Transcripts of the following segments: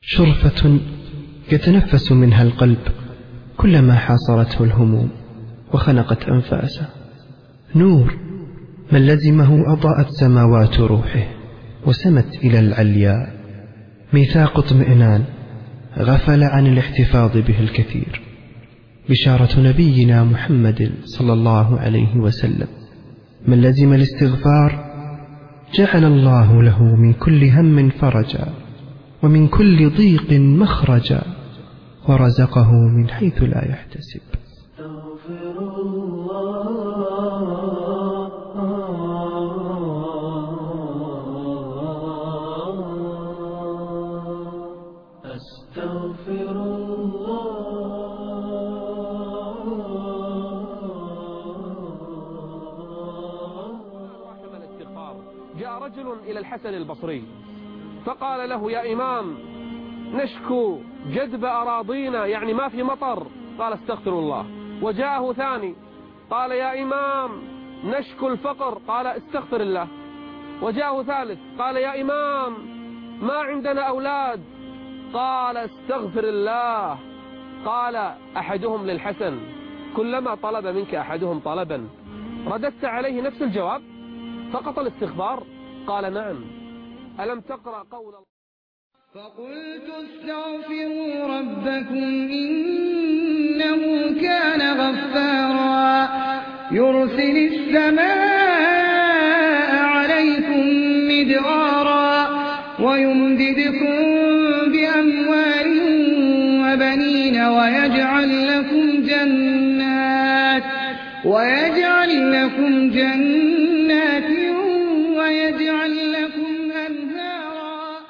شرفة يتنفس منها القلب كلما حاصرته الهموم وخنقت أنفاسه. نور من لزمه أضاءت سماوات روحه وسمت إلى العلياء. ميثاق اطمئنان غفل عن الاحتفاظ به الكثير. بشارة نبينا محمد صلى الله عليه وسلم: من لزم الاستغفار جعل الله له من كل هم فرجا ومن كل ضيق مخرجا ورزقه من حيث لا يحتسب. جاء رجل إلى الحسن البصري فقال له: يا إمام، نشكو جدب أراضينا، يعني ما في مطر. قال: استغفر الله. وجاءه ثاني قال: يا إمام، نشكو الفقر. قال: استغفر الله. وجاءه ثالث قال: يا إمام، ما عندنا أولاد. قال: استغفر الله. قال أحدهم للحسن: كلما طلب منك أحدهم طلبا رددت عليه نفس الجواب؟ فقط الاستغفار؟ قال: نعم. ألم تقرأ قول الله: فقلت استغفروا ربكم إنه كان غفارا يرسل السماء عليكم مدرارا ويمددكم بأموال وبنين ويجعل لكم جنات ويجعل لكم أنهارا.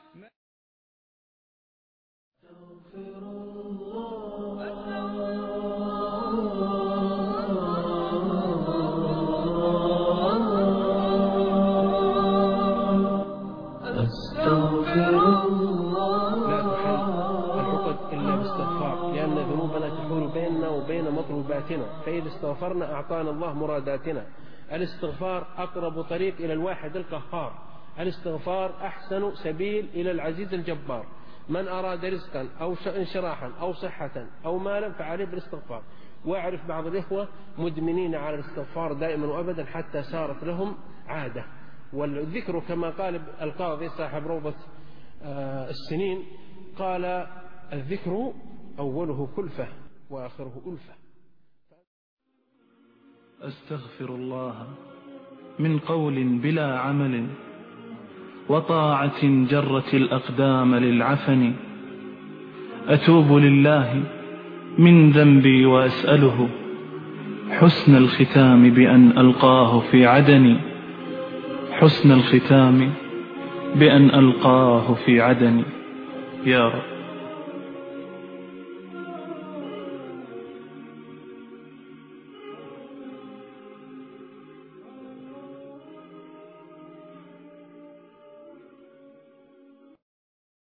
لأن ذنوبنا تحول بيننا وبين مطلوباتنا، فإذا استغفرنا أعطانا الله مراداتنا. الاستغفار أقرب طريق إلى الواحد القهار. الاستغفار أحسن سبيل إلى العزيز الجبار. من أراد رزقا أو انشراحا أو صحة أو مالا فعليه بالاستغفار. وأعرف بعض الإخوة مدمنين على الاستغفار دائما وأبدا حتى صارت لهم عادة. والذكر كما قال القاضي صاحب روضة السنين، قال: الذكر أوله كلفة وآخره ألفة. أستغفر الله من قول بلا عمل وطاعة جرت الأقدام للعفن. أتوب لله من ذنبي وأسأله حسن الختام بأن ألقاه في عدني. حسن الختام بأن ألقاه في عدني يا رب.